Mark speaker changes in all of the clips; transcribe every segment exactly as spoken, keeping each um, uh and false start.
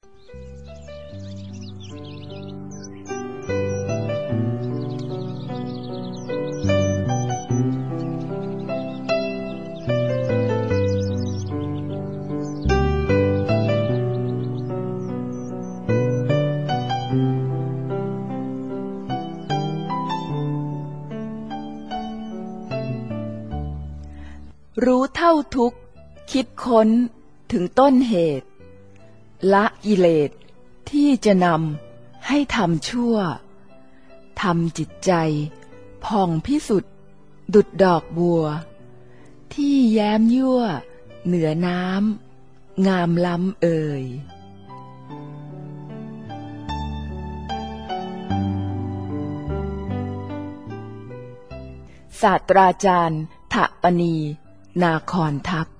Speaker 1: รู้เท่าทุกข์คิดค้นถึงต้นเหตุละกิเลสที่จะนำให้ทำชั่วทำจิตใจผ่องพิสุทธิ์ดุจดอกบัวที่แย้มยั่วเหนือน้ำงามล้ำเอ่ยศาสตราจารย์ถปณีนาคอนทัพ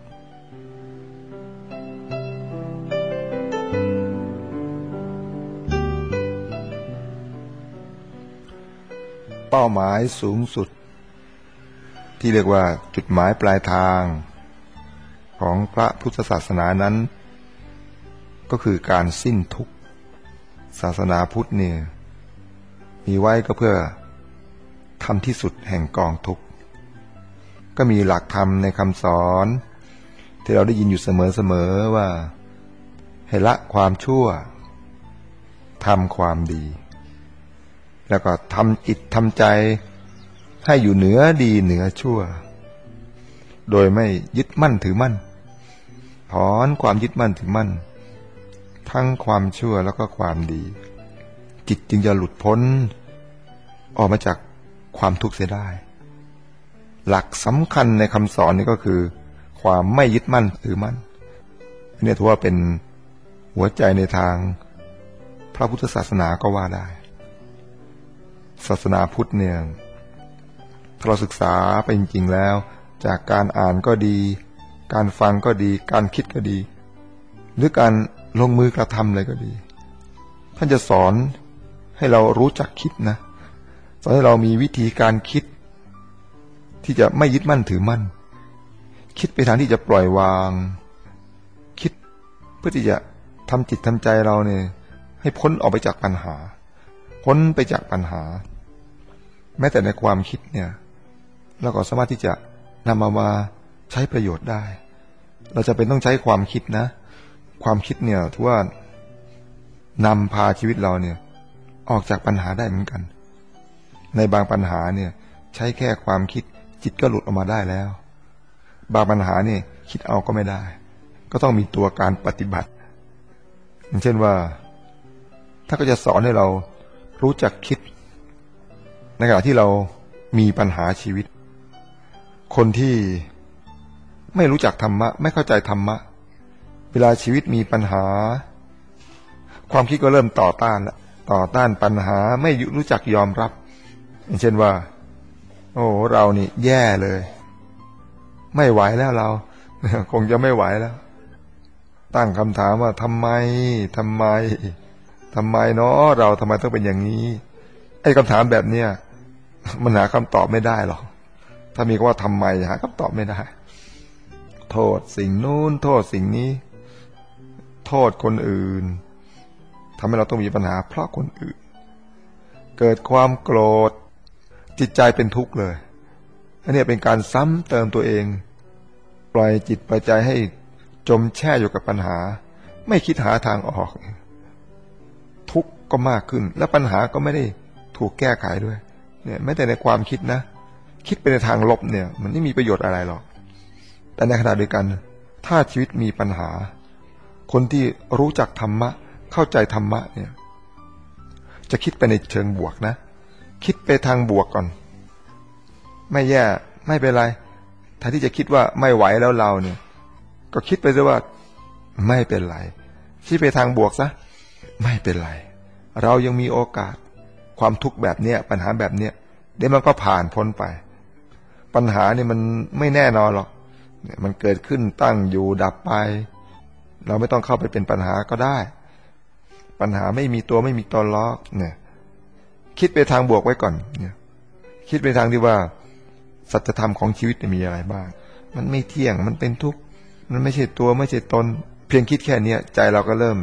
Speaker 2: เป้าหมายสูงสุดที่เรียกว่าจุดหมายปลายทางของพระพุทธศาสนานั้นก็คือการสิ้นทุกข์ศาสนาพุทธเนี่ยมีไว้ก็เพื่อทำที่สุดแห่งกองทุกข์ก็มีหลักธรรมในคำสอนที่เราได้ยินอยู่เสมอๆว่าให้ละความชั่วทำความดีแล้วก็ทำจิตทำใจให้อยู่เหนือดีเหนือชั่วโดยไม่ยึดมั่นถือมั่นถอนความยึดมั่นถือมั่นทั้งความชั่วแล้วก็ความดีจิตจึงจะหลุดพ้นออกมาจากความทุกข์เสียได้หลักสำคัญในคำสอนนี้ก็คือความไม่ยึดมั่นถือมั่นอันนี้ถือว่าเป็นหัวใจในทางพระพุทธศาสนาก็ว่าได้ศาสนาพุทธเนี่ยถ้าเราศึกษาไปจริงๆแล้วจากการอ่านก็ดีการฟังก็ดีการคิดก็ดีหรือการลงมือกระทำเลยก็ดีท่านจะสอนให้เรารู้จักคิดนะสอนให้เรามีวิธีการคิดที่จะไม่ยึดมั่นถือมั่นคิดไปทางที่จะปล่อยวางคิดเพื่อที่จะทำจิตทำใจเราเนี่ยให้พ้นออกไปจากปัญหาพ้นไปจากปัญหาแม้แต่ในความคิดเนี่ยเราก็สามารถที่จะนำมามาใช้ประโยชน์ได้เราจะเป็นต้องใช้ความคิดนะความคิดเนี่ยถือว่านำพาชีวิตเราเนี่ยออกจากปัญหาได้เหมือนกันในบางปัญหาเนี่ยใช้แค่ความคิดจิตก็หลุดออกมาได้แล้วบางปัญหาเนี่ยคิดเอาก็ไม่ได้ก็ต้องมีตัวการปฏิบัติอย่างเช่นว่าถ้าก็จะสอนให้เรารู้จักคิดในขณะที่เรามีปัญหาชีวิตคนที่ไม่รู้จักธรรมะไม่เข้าใจธรรมะเวลาชีวิตมีปัญหาความคิดก็เริ่มต่อต้านละต่อต้านปัญหาไม่รู้จักยอมรับอย่างเช่นว่าโอ้เรานี่แย่เลยไม่ไหวแล้วเราคงจะไม่ไหวแล้วตั้งคำถามว่าทำไมทำไมทำไมเนาะเราทำไมต้องเป็นอย่างนี้ไอ้คำถามแบบเนี้ยมันหาคำตอบไม่ได้หรอกถ้ามีคำว่าทำไมหาคำตอบไม่ได้โทษสิ่งนู้นโทษสิ่งนี้โทษคนอื่นทำให้เราต้องมีปัญหาเพราะคนอื่นเกิดความโกรธจิตใจเป็นทุกข์เลยอันนี้เป็นการซ้ำเติมตัวเองปล่อยจิตปล่อยใจให้จมแช่อยู่กับปัญหาไม่คิดหาทางออกทุกข์ก็มากขึ้นและปัญหาก็ไม่ได้ถูกแก้ไขด้วยเนี่ยแม้แต่ในความคิดนะคิดไปในทางลบเนี่ยมันไม่มีประโยชน์อะไรหรอกแต่ในขณะเดียวกันถ้าชีวิตมีปัญหาคนที่รู้จักธรรมะเข้าใจธรรมะเนี่ยจะคิดไปในเชิงบวกนะคิดไปทางบวกก่อนไม่แย่ไม่เป็นไรแทนที่จะคิดว่าไม่ไหวแล้วเราเนี่ยก็คิดไปซะว่าไม่เป็นไรคิดไปทางบวกซะไม่เป็นไรเรายังมีโอกาสความทุกข์แบบเนี้ยปัญหาแบบเนี้ยเดี๋ยวมันก็ผ่านพ้นไปปัญหาเนี่ยมันไม่แน่นอนหรอกเนี่ยมันเกิดขึ้นตั้งอยู่ดับไปเราไม่ต้องเข้าไปเป็นปัญหาก็ได้ปัญหาไม่มีตัวไม่มีตนล้อเนี่ยคิดไปทางบวกไว้ก่อนเนี่ยคิดไปทางที่ว่าสัจธรรมของชีวิตมีอะไรบ้างมันไม่เที่ยงมันเป็นทุกข์มันไม่ใช่ตัวไม่ใช่ตนเพียงคิดแค่นี้ใจเราก็เริ่ม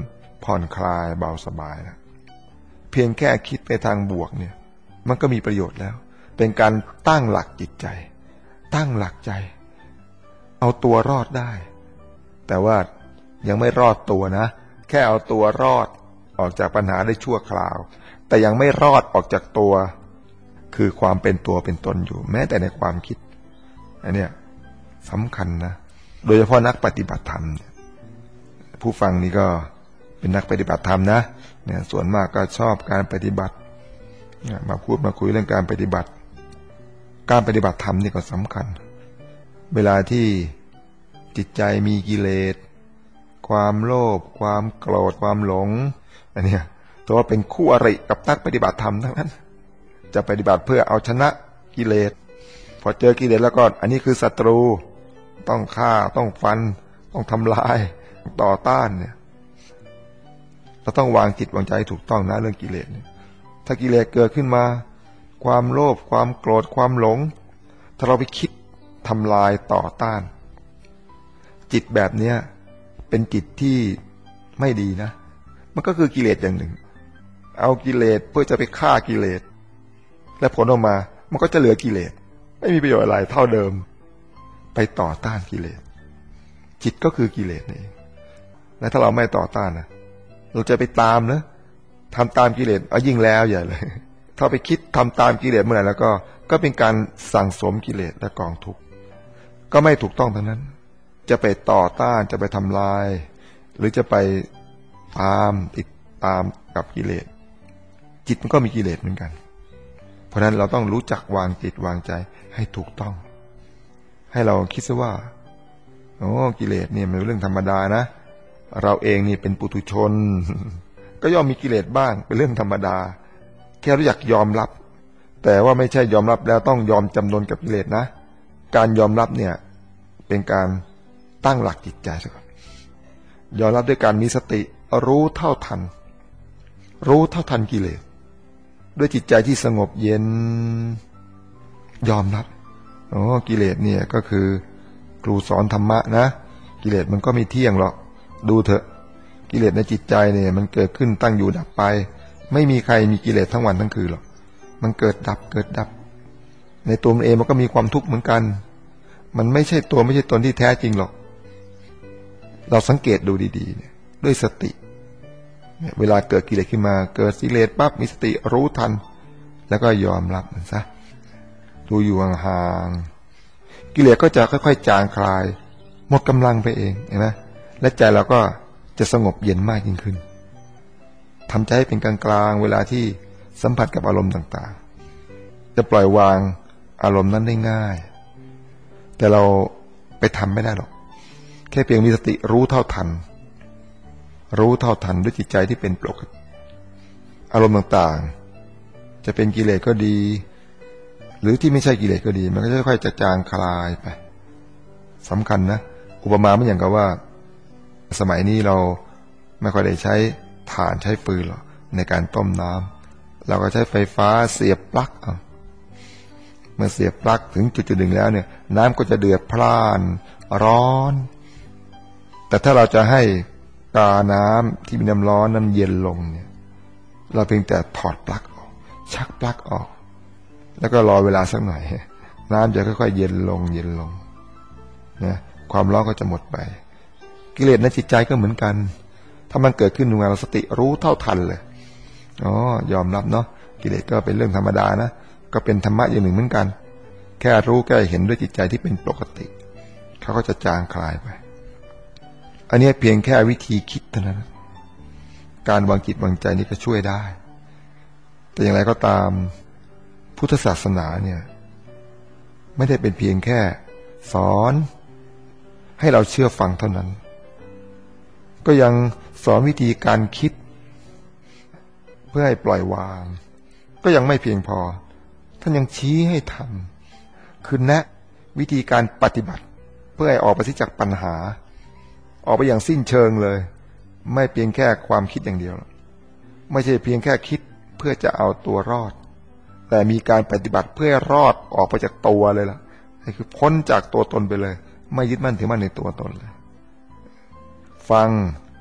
Speaker 2: ผ่อนคลายเบาสบายแล้วเพียงแค่คิดไปทางบวกเนี่ยมันก็มีประโยชน์แล้วเป็นการตั้งหลักจิตใจตั้งหลักใจเอาตัวรอดได้แต่ว่ายังไม่รอดตัวนะแค่เอาตัวรอดออกจากปัญหาได้ชั่วคราวแต่ยังไม่รอดออกจากตัวคือความเป็นตัวเป็นตนอยู่แม้แต่ในความคิดอันเนี้ยสำคัญนะโดยเฉพาะนักปฏิบัติธรรมผู้ฟังนี่ก็เป็นนักปฏิบัติธรรมนะเนี่ยส่วนมากก็ชอบการปฏิบัติมาพูดมาคุยเรื่องการปฏิบัติการปฏิบัติธรรมนี่ก็สำคัญเวลาที่จิตใจมีกิเลสความโลภความโกรธความหลงอันเนี้ยตัวเป็นคู่อริกับนักปฏิบัติธรรมทั้งนั้นจะปฏิบัติเพื่อเอาชนะกิเลสพอเจอกิเลสแล้วก็อันนี้คือศัตรูต้องฆ่าต้องฟันต้องทำลายต่อต้านเนี่ยเราต้องวางจิตวางใจถูกต้องนะเรื่องกิเลสเนี่ยถ้ากิเลสเกิดขึ้นมาความโลภความโกรธความหลงถ้าเราไปคิดทำลายต่อต้านจิตแบบเนี้ยเป็นจิตที่ไม่ดีนะมันก็คือกิเลสอย่างหนึ่งเอากิเลสเพื่อจะไปฆ่ากิเลสและผลออกมามันก็จะเหลือกิเลสไม่มีประโยชน์อะไรเท่าเดิมไปต่อต้านกิเลสจิตก็คือกิเลสนี่และถ้าเราไม่ต่อต้านนะเราจะไปตามนะทำตามกิเลสเอายิ่งแล้วใหญ่เลยถ้าไปคิดทำตามกิเลสเมื่อไหร่แล้วก็ก็เป็นการสั่งสมกิเลสและกองทุกข์ก็ไม่ถูกต้องทั้งนั้นจะไปต่อต้านจะไปทำลายหรือจะไปตามติดตามกับกิเลสจิตมันก็มีกิเลสเหมือนกันเพราะฉะนั้นเราต้องรู้จักวางจิตวางใจให้ถูกต้องให้เราคิดซะว่าโอ้กิเลสเนี่ยมันเป็นเรื่องธรรมดานะเราเองนี่เป็นปุถุชนก็ย่อมมีกิเลสบ้างเป็นเรื่องธรรมดาแค่รู้จักยอมรับแต่ว่าไม่ใช่ยอมรับแล้วต้องยอมจำนนกับกิเลสนะการยอมรับเนี่ยเป็นการตั้งหลักจิตใจซะก่อนยอมรับด้วยการมีสติรู้เท่าทันรู้เท่าทันกิเลสด้วยจิตใจที่สงบเย็นยอมรับโอ้กิเลสเนี่ยก็คือครูสอนธรรมะนะกิเลสมันก็ไม่เที่ยงหรอกดูเถอะกิเลสในจิตใจเนี่ยมันเกิดขึ้นตั้งอยู่ดับไปไม่มีใครมีกิเลสทั้งวันทั้งคืนหรอกมันเกิดดับเกิดดับในตัวมันเองมันก็มีความทุกข์เหมือนกันมันไม่ใช่ตัวไม่ใช่ตนที่แท้จริงหรอกเราสังเกตดูดีๆเนี่ยด้วยสติเวลาเกิดกิเลสขึ้นมาเกิดกิเลสปั๊บมีสติรู้ทันแล้วก็ยอมรับมันซะดูอยู่ห่างๆกิเลสก็จะค่อยๆจางคลายหมดกำลังไปเองเห็นไหมและใจเราก็จะสงบเย็นมากยิ่งขึ้นทำใจให้เป็นกลางๆเวลาที่สัมผัสกับอารมณ์ต่างๆจะปล่อยวางอารมณ์นั้นได้ง่ายแต่เราไปทำไม่ได้หรอกแค่เพียงมีสติรู้เท่าทันรู้เท่าทันด้วยจิตใจที่เป็นปกติอารมณ์ต่างๆจะเป็นกิเลสก็ดีหรือที่ไม่ใช่กิเลสก็ดีมันก็ค่อยๆจะจางคลายไปสำคัญนะอุปมาไม่อย่างกับว่าสมัยนี้เราไม่ค่อยได้ใช้ถ่านใช้ฟืนหรอกในการต้มน้ำเราก็ใช้ไฟฟ้าเสียบปลั๊กเอาเมื่อเสียบปลั๊กถึงจุดๆหนึ่งแล้วเนี่ยน้ำก็จะเดือดพล่านร้อนแต่ถ้าเราจะให้กาน้ำที่มีน้ำร้อนนั้นเย็นลงเนี่ยเราเพียงแต่ถอดปลั๊กออกชักปลั๊กออกแล้วก็รอเวลาสักหน่อยน้ำจะค่อยๆเย็นลงเย็นลงนะความร้อนก็จะหมดไปกิเลสในจิตใจก็เหมือนกันถ้ามันเกิดขึ้นในเราสติรู้เท่าทันเลยอ๋อยอมรับเนาะกิเลสก็เป็นเรื่องธรรมดานะก็เป็นธรรมะอย่างหนึ่งเหมือนกันแค่รู้แค่เห็นด้วยจิตใจที่เป็นปกติเขาก็จะจางคลายไปอันนี้เพียงแค่วิธีคิดเท่านั้นการวางจิตวางใจนี่ก็ช่วยได้แต่อย่างไรก็ตามพุทธศาสนาเนี่ยไม่ได้เป็นเพียงแค่สอนให้เราเชื่อฟังเท่านั้นก็ยังสอนวิธีการคิดเพื่อให้ปล่อยวางก็ยังไม่เพียงพอท่านยังชี้ให้ทำคือแนะวิธีการปฏิบัติเพื่อให้ออกไปจากปัญหาออกไปอย่างสิ้นเชิงเลยไม่เพียงแค่ความคิดอย่างเดียวไม่ใช่เพียงแค่คิดเพื่อจะเอาตัวรอดแต่มีการปฏิบัติเพื่อรอดออกไปจากตัวเลยล่ะนี่คือพ้นจากตัวตนไปเลยไม่ยึดมั่นถือมั่นในตัวตนเลยฟัง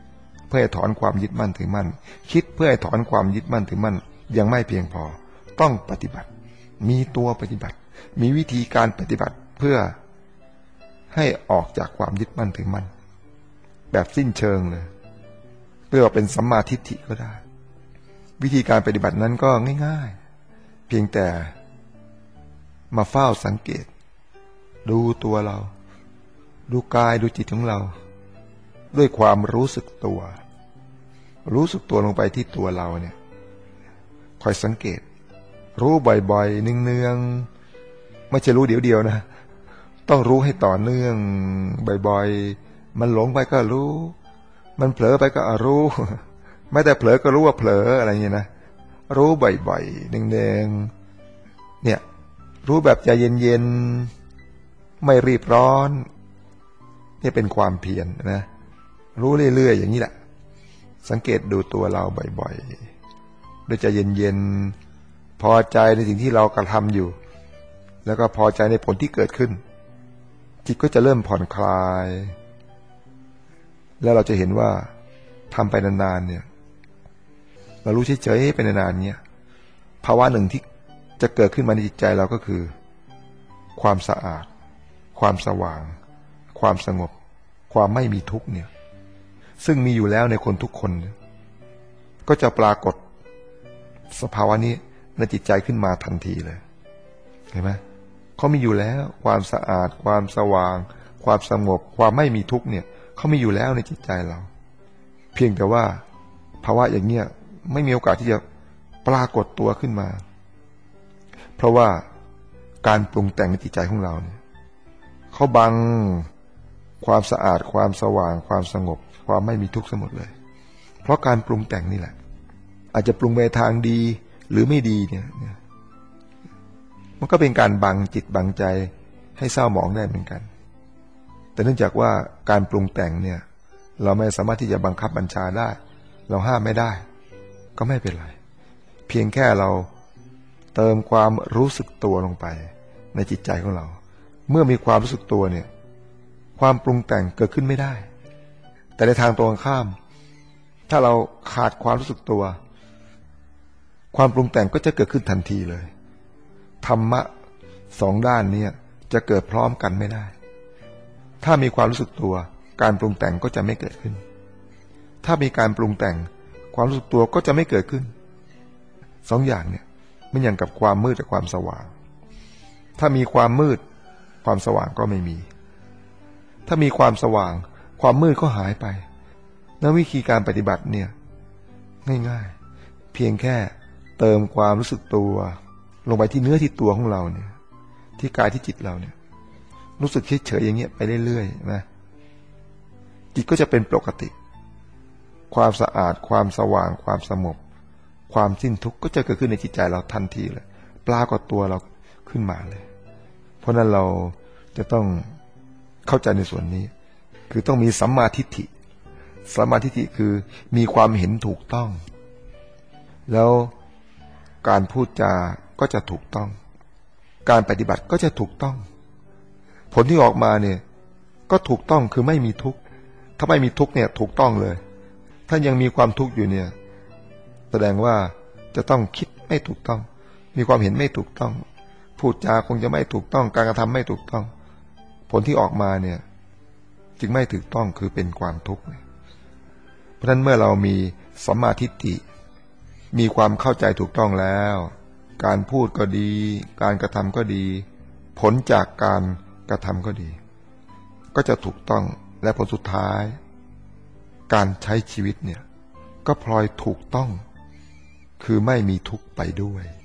Speaker 2: เพื่อให้ถอนความยึดมั่นถือมั่นคิดเพื่อให้ถอนความยึดมั่นถือมั่นยังไม่เพียงพอต้องปฏิบัติมีตัวปฏิบัติมีวิธีการปฏิบัติเพื่อให้ออกจากความยึดมั่นถือมั่นแบบสิ้นเชิงเลยเรียกว่าเป็นสัมมาทิฏฐิก็ได้วิธีการปฏิบัตินั้นก็ง่ายๆเพียงแต่มาเฝ้าสังเกตดูตัวเราดูกายดูจิตของเราด้วยความรู้สึกตัวรู้สึกตัวลงไปที่ตัวเราเนี่ยคอยสังเกตรู้บ่อยๆเนืองๆไม่ใช่รู้เดี๋ยวเดียวนะต้องรู้ให้ต่อเนื่องบ่อยๆมันหลงไปก็รู้มันเผลอไปก็รู้ไม่แต่เผลอก็รู้ว่าเผลออะไรอย่างเงี้ยนะรู้บ่อยๆเนืองๆเนี่ยรู้แบบใจเย็นๆไม่รีบร้อนนี่เป็นความเพียรนะรู้เรื่อยๆอย่างนี้แหละสังเกตดูตัวเราบ่อยๆด้วยใจเย็นๆพอใจในสิ่งที่เรากระทำอยู่แล้วก็พอใจในผลที่เกิดขึ้นจิตก็จะเริ่มผ่อนคลายแล้วเราจะเห็นว่าทำไปนานๆเนี่ยเรารู้เฉยๆไปนานๆเนี่ยภาวะหนึ่งที่จะเกิดขึ้นมาในจิตใจเราก็คือความสะอาดความสว่างความสงบความไม่มีทุกข์เนี่ยซึ่งมีอยู่แล้วในคนทุกคนก็จะปรากฏสภาวะนี้ในจิตใจขึ้นมาทันทีเลยเห็นไหมเขามีอยู่แล้วความสะอาดความสว่างความสงบความไม่มีทุกข์เนี่ยเขามีอยู่แล้วในจิตใจเราเพียงแต่ว่าภาวะอย่างเนี้ยไม่มีโอกาสที่จะปรากฏตัวขึ้นมาเพราะว่าการปรุงแต่งในจิตใจของเราเนี่ยเขาบังความสะอาดความสว่างความสงบความไม่มีทุกข์ทั้งหมดเลยเพราะการปรุงแต่งนี่แหละอาจจะปรุงไปทางดีหรือไม่ดีเนี่ยมันก็เป็นการบังจิตบังใจให้เศร้าหมองได้เหมือนกันแต่เนื่องจากว่าการปรุงแต่งเนี่ยเราไม่สามารถที่จะบังคับบัญชาได้เราห้ามไม่ได้ก็ไม่เป็นไรเพียงแค่เราเติมความรู้สึกตัวลงไปในจิตใจของเราเมื่อมีความรู้สึกตัวเนี่ยความปรุงแต่งเกิดขึ้นไม่ได้แต่ในทางตรงข้ามถ้าเราขาดความรู้สึกตัวความปรุงแต่งก็จะเกิดขึ้นทันทีเลยธรรมะสองด้านนี้จะเกิดพร้อมกันไม่ได้ถ้ามีความรู้สึกตัวการปรุงแต่งก็จะไม่เกิดขึ้นถ้ามีการปรุงแต่งความรู้สึกตัวก็จะไม่เกิดขึ้นสองอย่างเนี่ยมันอย่างกับความมืดกับความสว่างถ้ามีความมืดความสว่างก็ไม่มีถ้ามีความสว่างความมืดก็หายไปแล้ววิธีการปฏิบัติเนี่ยง่ายๆเพียงแค่เติมความรู้สึกตัวลงไปที่เนื้อที่ตัวของเราเนี่ยที่กายที่จิตเราเนี่ยรู้สึกเฉยๆอย่างเงี้ยไปเรื่อยๆนะจิตก็จะเป็นปกติความสะอาดความสว่างความสงบความสิ้นทุกข์ก็จะเกิดขึ้นในจิตใจเราทันทีเลยปรากฏตัวเราขึ้นมาเลยเพราะนั้นเราจะต้องเข้าใจในส่วนนี้คือต้องมีสัมมาทิฏฐิสัมมาทิฏฐิคือมีความเห็นถูกต้องแล้วการพูดจาก็จะถูกต้องการปฏิบัติก็จะถูกต้องผลที่ออกมาเนี่ยก็ถูกต้องคือไม่มีทุกข์ถ้าไม่มีทุกข์เนี่ยถูกต้องเลยถ้ายังมีความทุกข์อยู่เนี่ยแสดงว่าจะต้องคิดไม่ถูกต้องมีความเห็นไม่ถูกต้องพูดจาคงจะไม่ถูกต้องการกระทำไม่ถูกต้องผลที่ออกมาเนี่ยจึงไม่ถูกต้องคือเป็นความทุกข์เพราะฉะนั้นเมื่อเรามีสัมมาทิฏฐิมีความเข้าใจถูกต้องแล้วการพูดก็ดีการกระทำก็ดีผลจากการกระทำก็ดีก็จะถูกต้องและผลสุดท้ายการใช้ชีวิตเนี่ยก็พลอยถูกต้องคือไม่มีทุกข์ไปด้วย